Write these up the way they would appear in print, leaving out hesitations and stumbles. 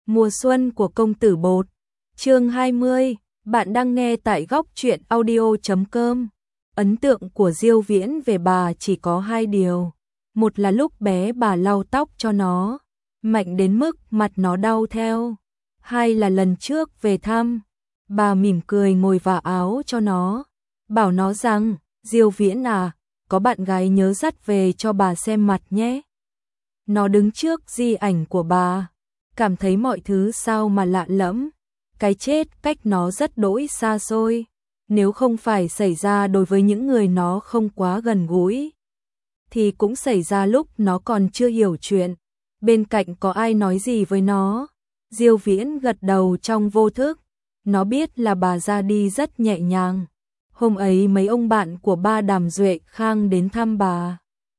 Mùa xuân của công tử bột. Chương 20, bạn đang nghe tại góc truyện audio.com. Ấn tượng của Diêu Viễn về bà chỉ có hai điều. Một là lúc bé bà lau tóc cho nó, mạnh đến mức mặt nó đau theo. Hai là lần trước về thăm, bà mỉm cười ngồi vả áo cho nó, bảo nó rằng, Diêu Viễn à, có bạn gái nhớ dắt về cho bà xem mặt nhé. Nó đứng trước di ảnh của bà, cảm thấy mọi thứ sao mà lạ lẫm, cái chết cách nó rất đỗi xa xôi, nếu không phải xảy ra đối với những người nó không quá gần gũi, thì cũng xảy ra lúc nó còn chưa hiểu chuyện. Bên cạnh có ai nói gì với nó, Diêu Viễn gật đầu trong vô thức, nó biết là bà ra đi rất nhẹ nhàng. Hôm ấy mấy ông bạn của ba Đàm Duệ Khang đến thăm bà.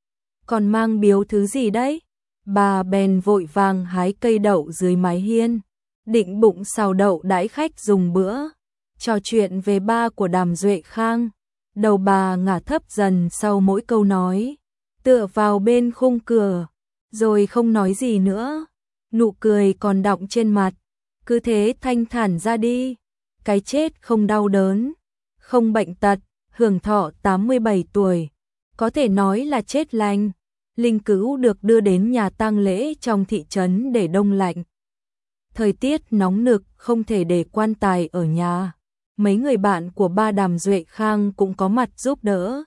Còn mang biếu thứ gì đấy? Bà bèn vội vàng hái cây đậu dưới mái hiên, định bụng xào đậu đãi khách dùng bữa. Trò chuyện về ba của Đàm Duệ Khang, đầu bà ngả thấp dần sau mỗi câu nói, tựa vào bên khung cửa, rồi không nói gì nữa. Nụ cười còn đọng trên mặt, cứ thế thanh thản ra đi. Cái chết không đau đớn, không bệnh tật, hưởng thọ 87 tuổi, có thể nói là chết lành. Linh cữu được đưa đến nhà tang lễ trong thị trấn để đông lạnh. Thời tiết nóng nực không thể để quan tài ở nhà. Mấy người bạn của ba Đàm Duệ Khang cũng có mặt giúp đỡ.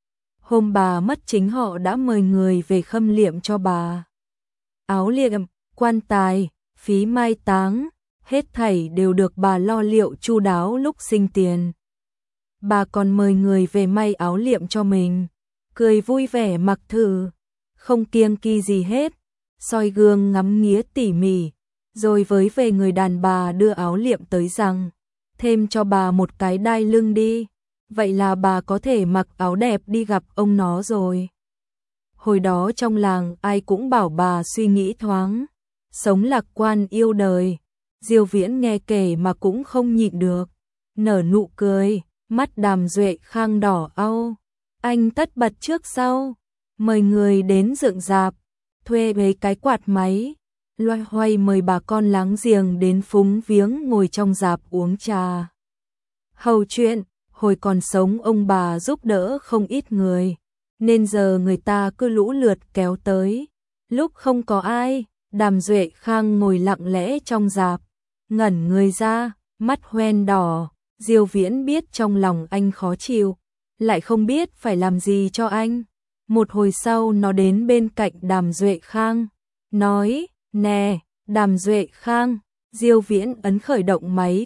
Hôm bà mất chính họ đã mời người về khâm liệm cho bà. Áo liệm, quan tài, phí mai táng, hết thảy đều được bà lo liệu chu đáo lúc sinh tiền. Bà còn mời người về may áo liệm cho mình, cười vui vẻ mặc thử, không kiêng kỳ gì hết, soi gương ngắm nghía tỉ mỉ, rồi với về người đàn bà đưa áo liệm tới rằng, thêm cho bà một cái đai lưng đi, vậy là bà có thể mặc áo đẹp đi gặp ông nó rồi. Hồi đó trong làng ai cũng bảo bà suy nghĩ thoáng, sống lạc quan yêu đời. Diêu Viễn nghe kể mà cũng không nhịn được, nở nụ cười, mắt Đàm Duệ Khang đỏ au. Anh tất bật trước sau, mời người đến dựng rạp, thuê mấy cái quạt máy, loay hoay mời bà con láng giềng đến phúng viếng ngồi trong rạp uống trà. Hầu chuyện, hồi còn sống ông bà giúp đỡ không ít người, nên giờ người ta cứ lũ lượt kéo tới. Lúc không có ai, Đàm Duệ Khang ngồi lặng lẽ trong rạp, ngẩn người ra, mắt hoen đỏ. Diêu Viễn biết trong lòng anh khó chịu, lại không biết phải làm gì cho anh. Một hồi sau nó đến bên cạnh Đàm Duệ Khang, nói, nè, Đàm Duệ Khang. Diêu Viễn ấn khởi động máy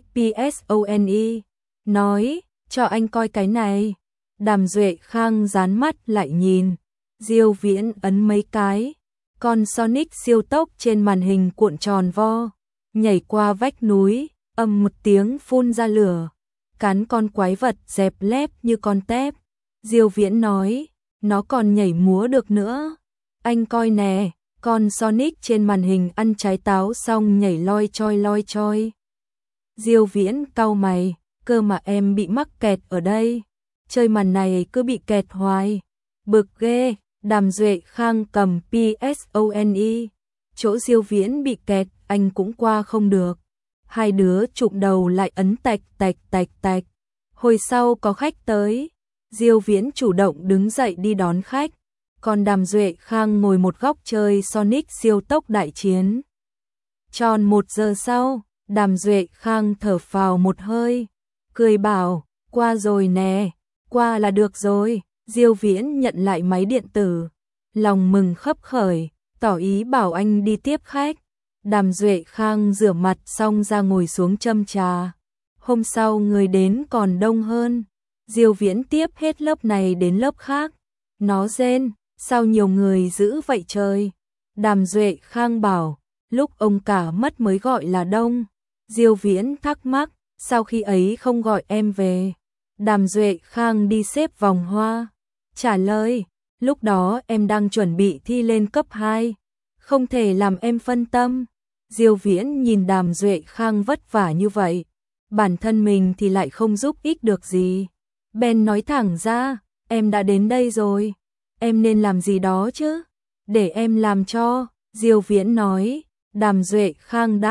PSONE, nói, cho anh coi cái này. Đàm Duệ Khang dán mắt lại nhìn, Diêu Viễn ấn mấy cái, con Sonic siêu tốc trên màn hình cuộn tròn vo, nhảy qua vách núi, ầm một tiếng phun ra lửa, cắn con quái vật dẹp lép như con tép. Diêu Viễn nói, nó còn nhảy múa được nữa. Anh coi nè, con Sonic trên màn hình ăn trái táo xong nhảy loi choi. Diêu Viễn cau mày, cơ mà em bị mắc kẹt ở đây, chơi màn này cứ bị kẹt hoài, bực ghê. Đàm Duệ Khang cầm PSONE, chỗ Diêu Viễn bị kẹt anh cũng qua không được. Hai đứa chụm đầu lại ấn tạch. Hồi sau có khách tới, Diêu Viễn chủ động đứng dậy đi đón khách, còn Đàm Duệ Khang ngồi một góc chơi Sonic siêu tốc đại chiến. Tròn 1 giờ sau, Đàm Duệ Khang thở phào một hơi, cười bảo, qua rồi nè, qua là được rồi. Diêu Viễn nhận lại máy điện tử, lòng mừng khấp khởi, tỏ ý bảo anh đi tiếp khách. Đàm Duệ Khang rửa mặt xong ra ngồi xuống châm trà. Hôm sau người đến còn đông hơn, Diêu Viễn tiếp hết lớp này đến lớp khác. Nó rên, sao nhiều người dữ vậy trời? Đàm Duệ Khang bảo, lúc ông cả mất mới gọi là đông. Diêu Viễn thắc mắc, sao khi ấy không gọi em về? Đàm Duệ Khang đi xếp vòng hoa, trả lời, lúc đó em đang chuẩn bị thi lên cấp 2, không thể làm em phân tâm. Diêu Viễn nhìn Đàm Duệ Khang vất vả như vậy, bản thân mình thì lại không giúp ích được gì. Bèn nói thẳng ra, em đã đến đây rồi, em nên làm gì đó chứ, để em làm cho. Diêu Viễn nói, Đàm Duệ Khang đáp,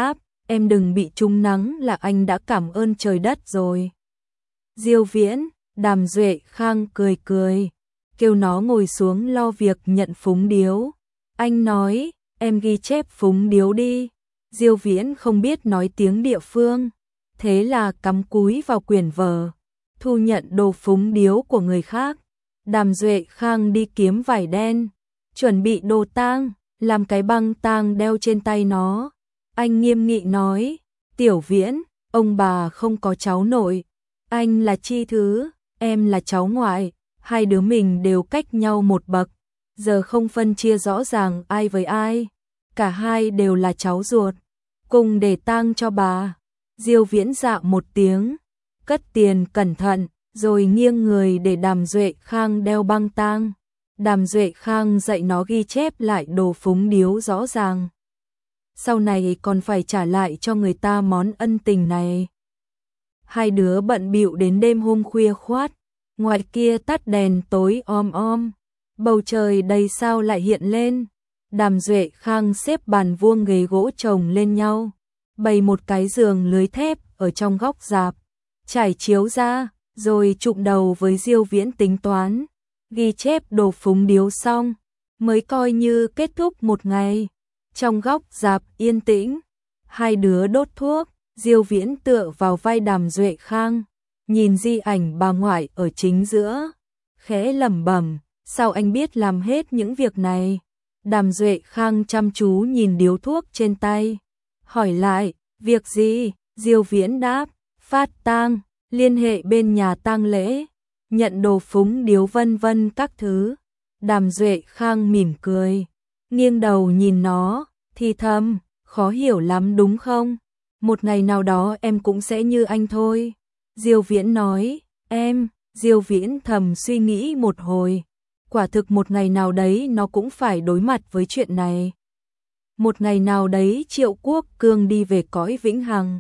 em đừng bị trúng nắng là anh đã cảm ơn trời đất rồi. Diêu Viễn, Đàm Duệ Khang cười cười, kêu nó ngồi xuống lo việc nhận phúng điếu. Anh nói, em ghi chép phúng điếu đi. Diêu Viễn không biết nói tiếng địa phương, thế là cắm cúi vào quyển vở, thu nhận đồ phúng điếu của người khác. Đàm Duệ Khang đi kiếm vải đen, chuẩn bị đồ tang, làm cái băng tang đeo trên tay nó. Anh nghiêm nghị nói, Tiểu Viễn, ông bà không có cháu nội, anh là chi thứ, em là cháu ngoại, hai đứa mình đều cách nhau một bậc, giờ không phân chia rõ ràng ai với ai, cả hai đều là cháu ruột, cùng để tang cho bà. Diêu Viễn dạ một tiếng, cất tiền cẩn thận, rồi nghiêng người để Đàm Duệ Khang đeo băng tang. Đàm Duệ Khang dạy nó ghi chép lại đồ phúng điếu rõ ràng. Sau này còn phải trả lại cho người ta món ân tình này. Hai đứa bận bịu đến đêm hôm khuya khoát, ngoài kia tắt đèn tối om om, bầu trời đầy sao lại hiện lên. Đàm Duệ Khang xếp bàn vuông ghế gỗ chồng lên nhau, bày một cái giường lưới thép ở trong góc rạp, trải chiếu ra, rồi chụm đầu với Diêu Viễn tính toán, ghi chép đồ phúng điếu xong, mới coi như kết thúc một ngày. Trong góc rạp yên tĩnh, hai đứa đốt thuốc, Diêu Viễn tựa vào vai Đàm Duệ Khang, nhìn di ảnh bà ngoại ở chính giữa, khẽ lẩm bẩm, sao anh biết làm hết những việc này? Đàm Duệ Khang chăm chú nhìn điếu thuốc trên tay, hỏi lại, việc gì? Diêu Viễn đáp, phát tang, liên hệ bên nhà tang lễ, nhận đồ phúng điếu vân vân các thứ. Đàm Duệ Khang mỉm cười, nghiêng đầu nhìn nó, thì thầm, khó hiểu lắm đúng không? Một ngày nào đó em cũng sẽ như anh thôi. Diêu Viễn nói, em. Diêu Viễn thầm suy nghĩ một hồi, quả thực một ngày nào đấy nó cũng phải đối mặt với chuyện này. Một ngày nào đấy Triệu Quốc Cương đi về cõi vĩnh hằng,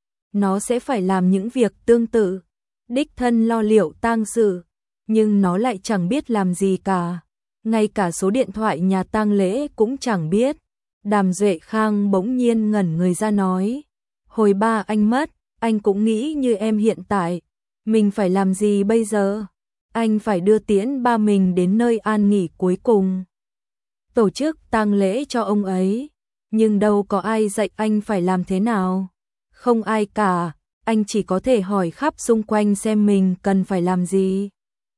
nó sẽ phải làm những việc tương tự, đích thân lo liệu tang sự, nhưng nó lại chẳng biết làm gì cả, ngay cả số điện thoại nhà tang lễ cũng chẳng biết. Đàm Duệ Khang bỗng nhiên ngẩn người ra nói, hồi ba anh mất, anh cũng nghĩ như em hiện tại, mình phải làm gì bây giờ? Anh phải đưa tiễn ba mình đến nơi an nghỉ cuối cùng, tổ chức tang lễ cho ông ấy, nhưng đâu có ai dạy anh phải làm thế nào. Không ai cả, anh chỉ có thể hỏi khắp xung quanh xem mình cần phải làm gì.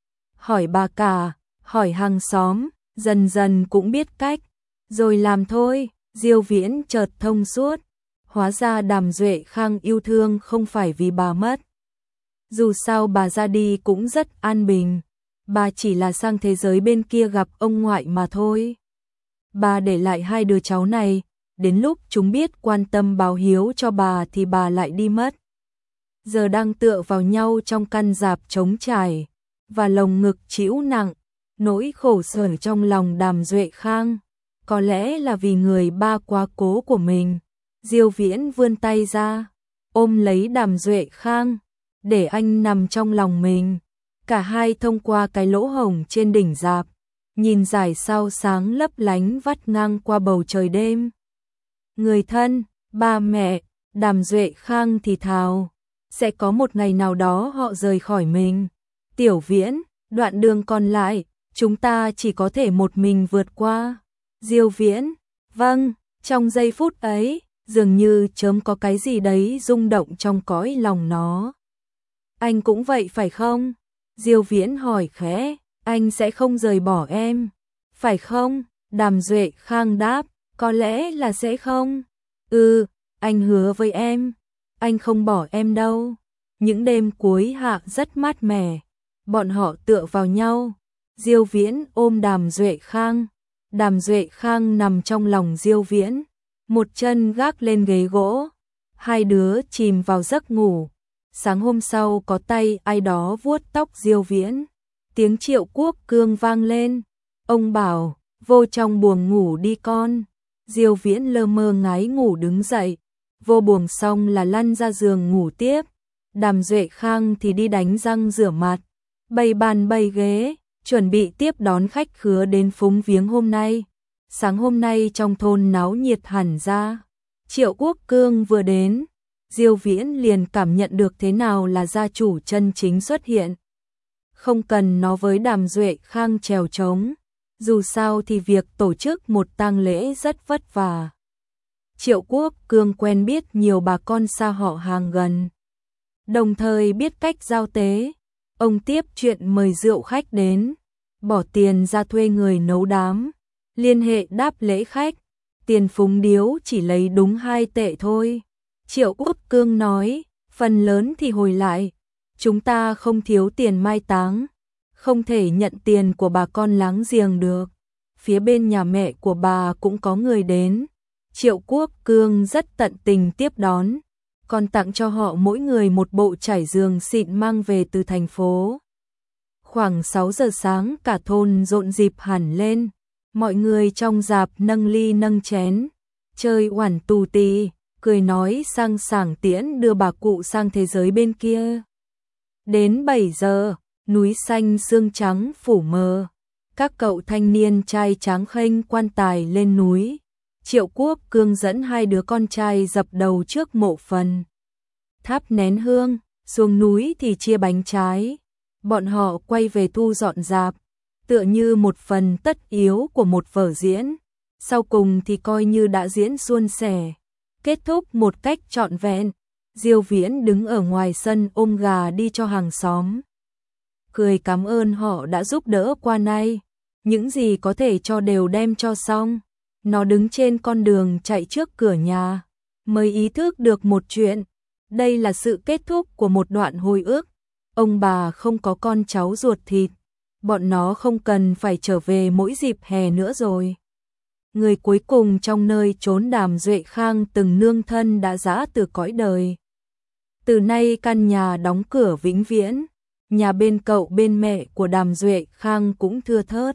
Hỏi bà cả, hỏi hàng xóm, dần dần cũng biết cách, rồi làm thôi. Diêu Viễn chợt thông suốt, hóa ra Đàm Duệ Khang yêu thương không phải vì bà mất. Dù sao bà ra đi cũng rất an bình, bà chỉ là sang thế giới bên kia gặp ông ngoại mà thôi. Bà để lại hai đứa cháu này, đến lúc chúng biết quan tâm báo hiếu cho bà thì bà lại đi mất. Giờ đang tựa vào nhau trong căn rạp trống trải, và lồng ngực trĩu nặng, nỗi khổ sở trong lòng Đàm Duệ Khang, có lẽ là vì người ba quá cố của mình. Diêu Viễn vươn tay ra, ôm lấy Đàm Duệ Khang, để anh nằm trong lòng mình. Cả hai thông qua cái lỗ hổng trên đỉnh rạp, nhìn dải sao sáng lấp lánh vắt ngang qua bầu trời đêm. Người thân, ba mẹ, Đàm Duệ Khang thì thào, sẽ có một ngày nào đó họ rời khỏi mình. Tiểu Viễn, đoạn đường còn lại, chúng ta chỉ có thể một mình vượt qua. Diêu Viễn, vâng. Trong giây phút ấy, dường như chớm có cái gì đấy rung động trong cõi lòng nó. Anh cũng vậy phải không? Diêu Viễn hỏi khẽ, anh sẽ không rời bỏ em, phải không? Đàm Duệ Khang đáp, có lẽ là sẽ không. Anh hứa với em, anh không bỏ em đâu. Những đêm cuối hạ rất mát mẻ, bọn họ tựa vào nhau. Diêu Viễn ôm Đàm Duệ Khang, Đàm Duệ Khang nằm trong lòng Diêu Viễn, một chân gác lên ghế gỗ. Hai đứa chìm vào giấc ngủ. Sáng hôm sau có tay ai đó vuốt tóc Diêu Viễn. Tiếng Triệu Quốc Cương vang lên. Ông bảo, vô trong buồng ngủ đi con. Diêu Viễn lơ mơ ngái ngủ đứng dậy. Vô buồng xong là lăn ra giường ngủ tiếp. Đàm Duệ Khang thì đi đánh răng rửa mặt, bày bàn bày ghế, chuẩn bị tiếp đón khách khứa đến phúng viếng hôm nay. Sáng hôm nay trong thôn náo nhiệt hẳn ra. Triệu Quốc Cương vừa đến, Diêu Viễn liền cảm nhận được thế nào là gia chủ chân chính xuất hiện. Không cần nó với Đàm Duệ Khang chèo trống, dù sao thì việc tổ chức một tang lễ rất vất vả. Triệu Quốc Cương quen biết nhiều bà con xa họ hàng gần, đồng thời biết cách giao tế. Ông tiếp chuyện mời rượu khách đến, bỏ tiền ra thuê người nấu đám, liên hệ đáp lễ khách, tiền phúng điếu chỉ lấy đúng 2 tệ thôi. Triệu Quốc Cương nói, phần lớn thì hồi lại, chúng ta không thiếu tiền mai táng, không thể nhận tiền của bà con láng giềng được. Phía bên nhà mẹ của bà cũng có người đến, Triệu Quốc Cương rất tận tình tiếp đón, còn tặng cho họ mỗi người một bộ trải giường xịn mang về từ thành phố. Khoảng 6 giờ sáng cả thôn rộn rịp hẳn lên, mọi người trong rạp nâng ly nâng chén, chơi oản tù tì, cười nói sang sảng tiễn đưa bà cụ sang thế giới bên kia. Đến 7 giờ, núi xanh sương trắng phủ mờ, các cậu thanh niên trai tráng khênh quan tài lên núi. Triệu Quốc Cương dẫn 2 đứa con trai dập đầu trước mộ phần, thắp nén hương, xuống núi thì chia bánh trái. Bọn họ quay về thu dọn rạp, tựa như một phần tất yếu của một vở diễn. Sau cùng thì coi như đã diễn suôn sẻ, kết thúc một cách trọn vẹn. Diêu Viễn đứng ở ngoài sân ôm gà đi cho hàng xóm, cười cảm ơn họ đã giúp đỡ qua nay, những gì có thể cho đều đem cho xong. Nó đứng trên con đường chạy trước cửa nhà, mới ý thức được một chuyện, đây là sự kết thúc của một đoạn hồi ức. Ông bà không có con cháu ruột thịt, bọn nó không cần phải trở về mỗi dịp hè nữa rồi. Người cuối cùng trong nơi chốn Đàm Duệ Khang từng nương thân đã giã từ cõi đời. Từ nay căn nhà đóng cửa vĩnh viễn, nhà bên cậu bên mẹ của Đàm Duệ Khang cũng thưa thớt.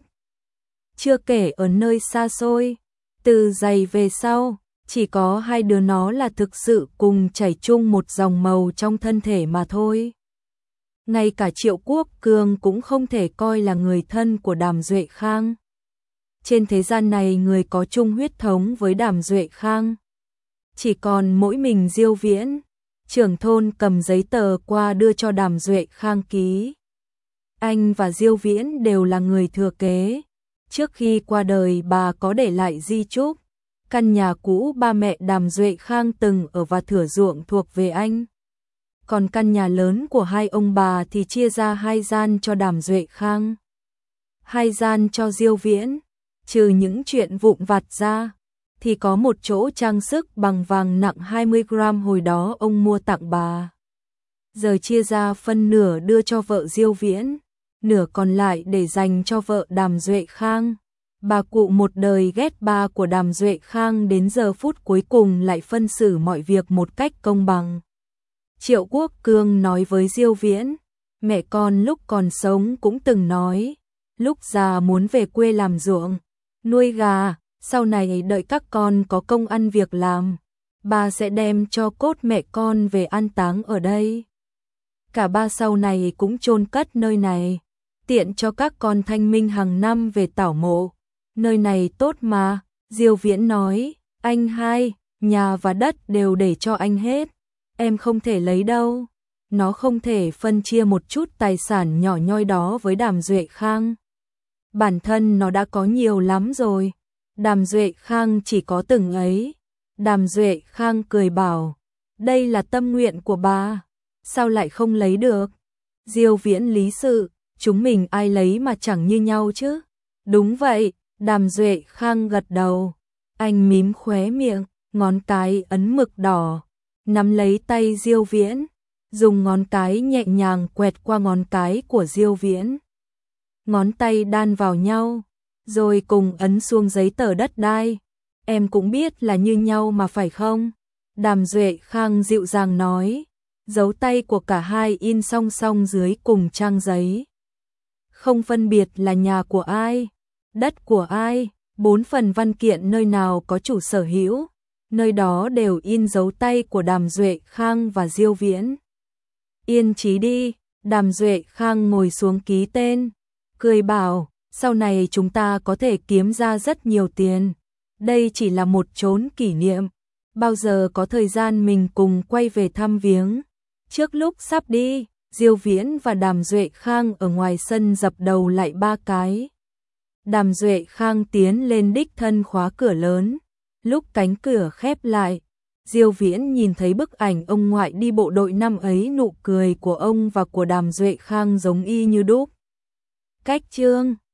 Chưa kể ở nơi xa xôi, từ giày về sau, chỉ có 2 đứa nó là thực sự cùng chảy chung một dòng màu trong thân thể mà thôi. Ngay cả Triệu Quốc Cương cũng không thể coi là người thân của Đàm Duệ Khang. Trên thế gian này người có chung huyết thống với Đàm Duệ Khang chỉ còn mỗi mình Diêu Viễn. Trưởng thôn cầm giấy tờ qua đưa cho Đàm Duệ Khang ký. Anh và Diêu Viễn đều là người thừa kế. Trước khi qua đời bà có để lại di chúc, căn nhà cũ ba mẹ Đàm Duệ Khang từng ở và thửa ruộng thuộc về anh. Còn căn nhà lớn của 2 ông bà thì chia ra 2 gian cho Đàm Duệ Khang, 2 gian cho Diêu Viễn. Trừ những chuyện vụn vặt ra, thì có một chỗ trang sức bằng vàng nặng 20 gram hồi đó ông mua tặng bà. Giờ chia ra phân nửa đưa cho vợ Diêu Viễn, nửa còn lại để dành cho vợ Đàm Duệ Khang. Bà cụ một đời ghét ba của Đàm Duệ Khang đến giờ phút cuối cùng lại phân xử mọi việc một cách công bằng. Triệu Quốc Cương nói với Diêu Viễn, mẹ con lúc còn sống cũng từng nói, lúc già muốn về quê làm ruộng, nuôi gà, sau này đợi các con có công ăn việc làm, bà sẽ đem cho cốt mẹ con về an táng ở đây. Cả ba sau này cũng chôn cất nơi này, tiện cho các con thanh minh hàng năm về tảo mộ. Nơi này tốt mà, Diêu Viễn nói, anh hai, nhà và đất đều để cho anh hết, em không thể lấy đâu. Nó không thể phân chia một chút tài sản nhỏ nhoi đó với Đàm Duệ Khang. Bản thân nó đã có nhiều lắm rồi, Đàm Duệ Khang chỉ có từng ấy. Đàm Duệ Khang cười bảo, đây là tâm nguyện của bà, sao lại không lấy được? Diêu Viễn lý sự, chúng mình ai lấy mà chẳng như nhau chứ? Đúng vậy, Đàm Duệ Khang gật đầu. Anh mím khóe miệng, ngón cái ấn mực đỏ, nắm lấy tay Diêu Viễn, dùng ngón cái nhẹ nhàng quẹt qua ngón cái của Diêu Viễn. Ngón tay đan vào nhau, rồi cùng ấn xuống giấy tờ đất đai. Em cũng biết là như nhau mà phải không? Đàm Duệ Khang dịu dàng nói, dấu tay của cả hai in song song dưới cùng trang giấy. Không phân biệt là nhà của ai, đất của ai, 4 phần văn kiện nơi nào có chủ sở hữu, nơi đó đều in dấu tay của Đàm Duệ Khang và Diêu Viễn. Yên chí đi, Đàm Duệ Khang ngồi xuống ký tên, cười bảo, sau này chúng ta có thể kiếm ra rất nhiều tiền. Đây chỉ là một chốn kỷ niệm, bao giờ có thời gian mình cùng quay về thăm viếng. Trước lúc sắp đi, Diêu Viễn và Đàm Duệ Khang ở ngoài sân dập đầu lại 3 cái. Đàm Duệ Khang tiến lên đích thân khóa cửa lớn. Lúc cánh cửa khép lại, Diêu Viễn nhìn thấy bức ảnh ông ngoại đi bộ đội năm ấy, nụ cười của ông và của Đàm Duệ Khang giống y như đúc. Cách chương